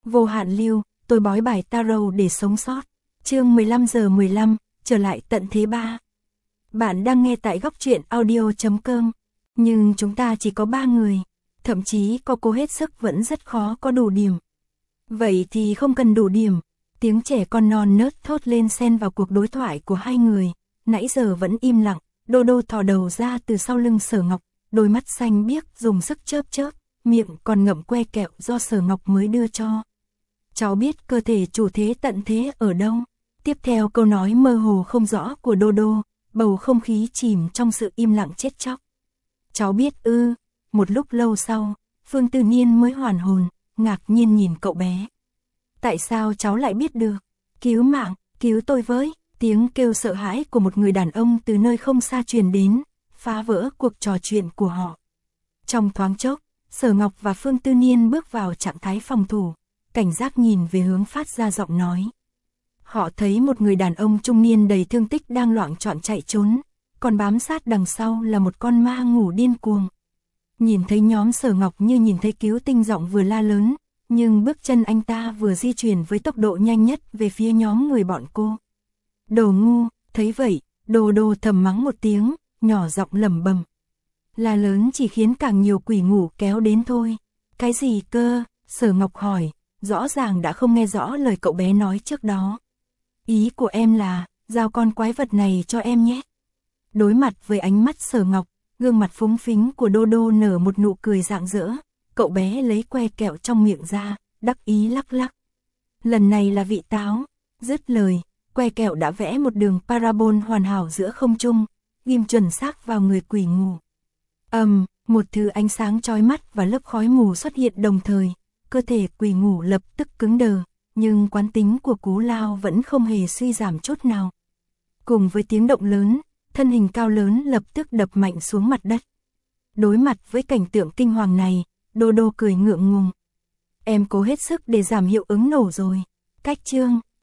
Vô hạn lưu, tôi bói bài tarot để sống sót. Chương 15:15, trở lại tận thế 3. Bạn đang nghe tại góc truyện audio.com. Nhưng chúng ta chỉ có 3 người, thậm chí có cố hết sức vẫn rất khó có đủ điểm. Vậy thì không cần đủ điểm. Tiếng trẻ con non nớt thốt lên xen vào cuộc đối thoại của hai người, nãy giờ vẫn im lặng. Đô đô thò đầu ra từ sau lưng Sở Ngọc, đôi mắt xanh biếc dùng sức chớp chớp, miệng còn ngậm que kẹo do Sở Ngọc mới đưa cho. Cháu biết cơ thể chủ thế tận thế ở đâu. Tiếp theo câu nói mơ hồ không rõ của Đô Đô, bầu không khí chìm trong sự im lặng chết chóc. Cháu biết ư. Một lúc lâu sau, Phương Tư Niên mới hoàn hồn, ngạc nhiên nhìn cậu bé. Tại sao cháu lại biết được? Cứu mạng, cứu tôi với. Tiếng kêu sợ hãi của một người đàn ông từ nơi không xa truyền đến, phá vỡ cuộc trò chuyện của họ. Trong thoáng chốc, Sở Ngọc và Phương Tư Niên bước vào trạng thái phòng thủ, cảnh giác nhìn về hướng phát ra giọng nói. Họ thấy một người đàn ông trung niên đầy thương tích đang loạng choạng chạy trốn, còn bám sát đằng sau là một con ma ngủ điên cuồng. Nhìn thấy nhóm Sở Ngọc như nhìn thấy cứu tinh, giọng vừa la lớn, nhưng bước chân anh ta vừa di chuyển với tốc độ nhanh nhất về phía nhóm người bọn cô. Đồ ngu. Thấy vậy, Đô Đô thầm mắng một tiếng, nhỏ giọng lẩm bẩm. La lớn chỉ khiến càng nhiều quỷ ngủ kéo đến thôi. Cái gì cơ? Sở Ngọc hỏi, rõ ràng đã không nghe rõ lời cậu bé nói trước đó. Ý của em là, giao con quái vật này cho em nhé. Đối mặt với ánh mắt Sở Ngọc, gương mặt phúng phính của Đô Đô nở một nụ cười rạng rỡ. Cậu bé lấy que kẹo trong miệng ra, đắc ý lắc lắc. Lần này là vị táo. Dứt lời, que kẹo đã vẽ một đường parabol hoàn hảo giữa không trung, ghim chuẩn xác vào người quỷ ngủ. Một thứ ánh sáng chói mắt và lớp khói mù xuất hiện đồng thời, cơ thể quỷ ngủ lập tức cứng đờ, nhưng quán tính của cú lao vẫn không hề suy giảm chút nào. Cùng với tiếng động lớn, thân hình cao lớn lập tức đập mạnh xuống mặt đất. Đối mặt với cảnh tượng kinh hoàng này, Đô Đô cười ngượng ngùng. Em cố hết sức để giảm hiệu ứng nổ rồi. Cách chương